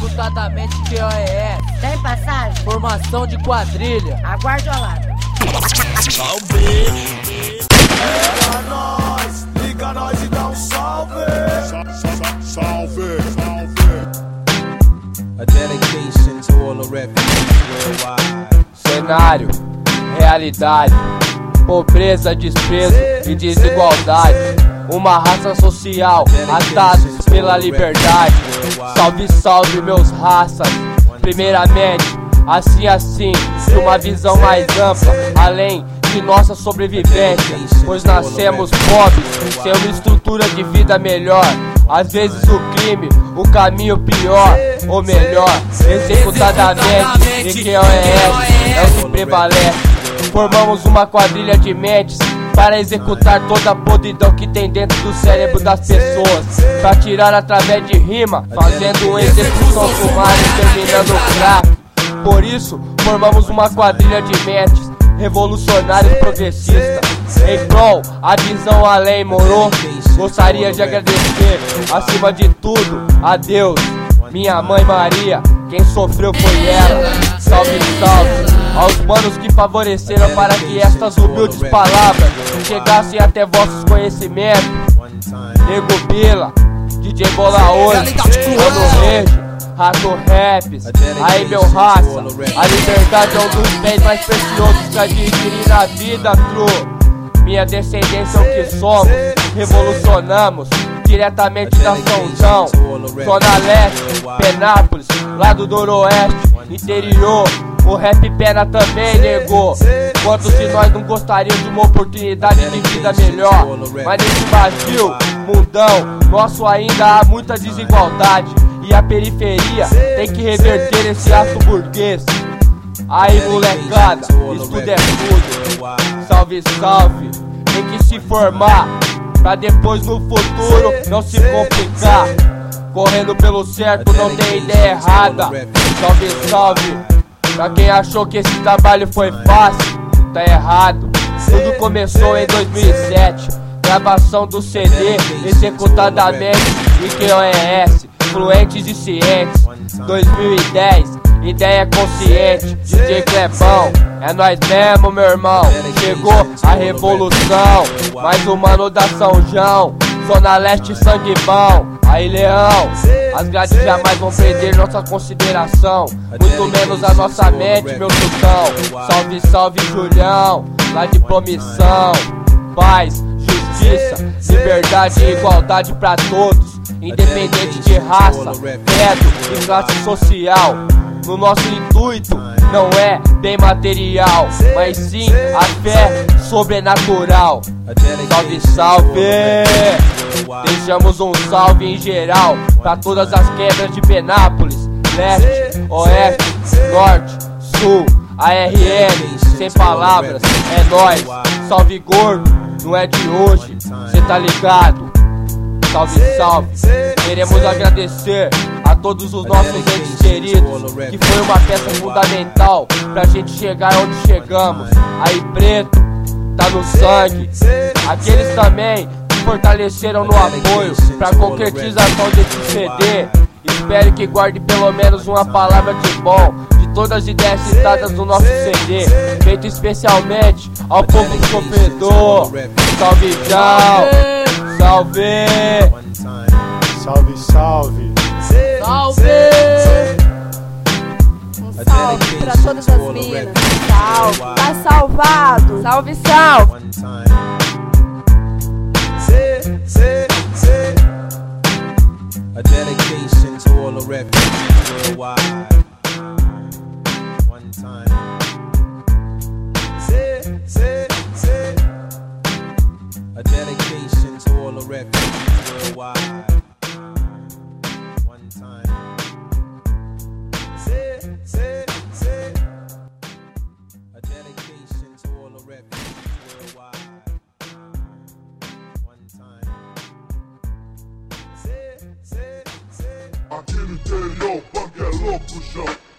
executadamente QOES. Tem passagem? Formação de quadrilha. Aguarde ao lado. Salve! Liga nós, liga nós e dá um salve! Salve! A dedication to all the refugees worldwide. Cenário, realidade, pobreza, desprezo e desigualdade. Uma raça social, atados pela liberdade. Salve, salve meus raças. Primeiramente, assim, de uma visão mais ampla, além de nossa sobrevivência, pois nascemos pobres, sem uma estrutura de vida melhor. Às vezes o crime, o caminho pior, ou melhor, executadamente, e QOES é o que prevalece. Formamos uma quadrilha de mentes para executar toda a podridão que tem dentro do cérebro das pessoas, pra tirar através de rima, fazendo uma execução sumária e terminando o crack. Por isso, formamos uma quadrilha de mentes revolucionários progressistas, em prol a visão além, moro? Gostaria de agradecer, acima de tudo, a Deus, minha mãe Maria, quem sofreu foi ela. Salve, salve aos manos que favoreceram para que estas humildes palavras chegassem até vossos conhecimentos. Nego Bila, DJ Bola hoje, Mano Rege, Rato Raps, aí meu raça. A liberdade é um dos bens mais preciosos que adquirir na vida, true. Minha descendência é o que somos, revolucionamos diretamente da São João, Zona Leste, Penápolis, lado do Noroeste, interior. O rap pena também, nego. Quantos de nós não gostariam de uma oportunidade de vida melhor? Mas nesse Brasil, mundão, nosso ainda há muita desigualdade. E a periferia tem que reverter esse ato burguês. Aí molecada, estudo é tudo. Salve, salve, tem que se formar pra depois no futuro não se complicar. Correndo pelo certo, não tem ideia errada. Salve, salve, pra quem achou que esse trabalho foi fácil, tá errado. Tudo começou em 2007, gravação do CD, executadamente em QOES, fluentes e cientes. 2010, ideia consciente, DJ Clebão, é nós mesmo, meu irmão. Chegou a revolução, mais um mano da São João, Zona Leste, sangue bom. Aí leão, as grades jamais vão perder nossa consideração, muito menos a nossa mente, meu sultão. Salve, salve Julião, lá de promissão. Paz, justiça, liberdade e igualdade pra todos, independente de raça, credo e classe social. No nosso intuito não é bem material, mas sim a fé sobrenatural. Salve, salve! Deixamos um salve em geral pra todas as quebras de Penápolis, Leste, Oeste, Norte, Sul, ARN, sem palavras, é nóis. Salve gordo, não é de hoje, cê tá ligado? Salve, salve! Queremos agradecer a todos os nossos entes queridos, que foi uma peça fundamental pra gente chegar onde chegamos. Aí preto, tá no sangue. Aqueles também que fortaleceram no apoio pra concretização desse CD. Espero que guarde pelo menos uma palavra de bom de todas as ideias citadas no nosso CD, feito especialmente ao povo sofredor. Salve, tchau! Salve! Salve, salve! Salve! Um salve pra todas as minas. Salve, tá salvado. Salve, salve. A dedication to all the refugees worldwide. One time. A dedication to all the refugees worldwide. One time. A dedication to all the refugees worldwide. One time. Aqui no interior, o punk é louco, João.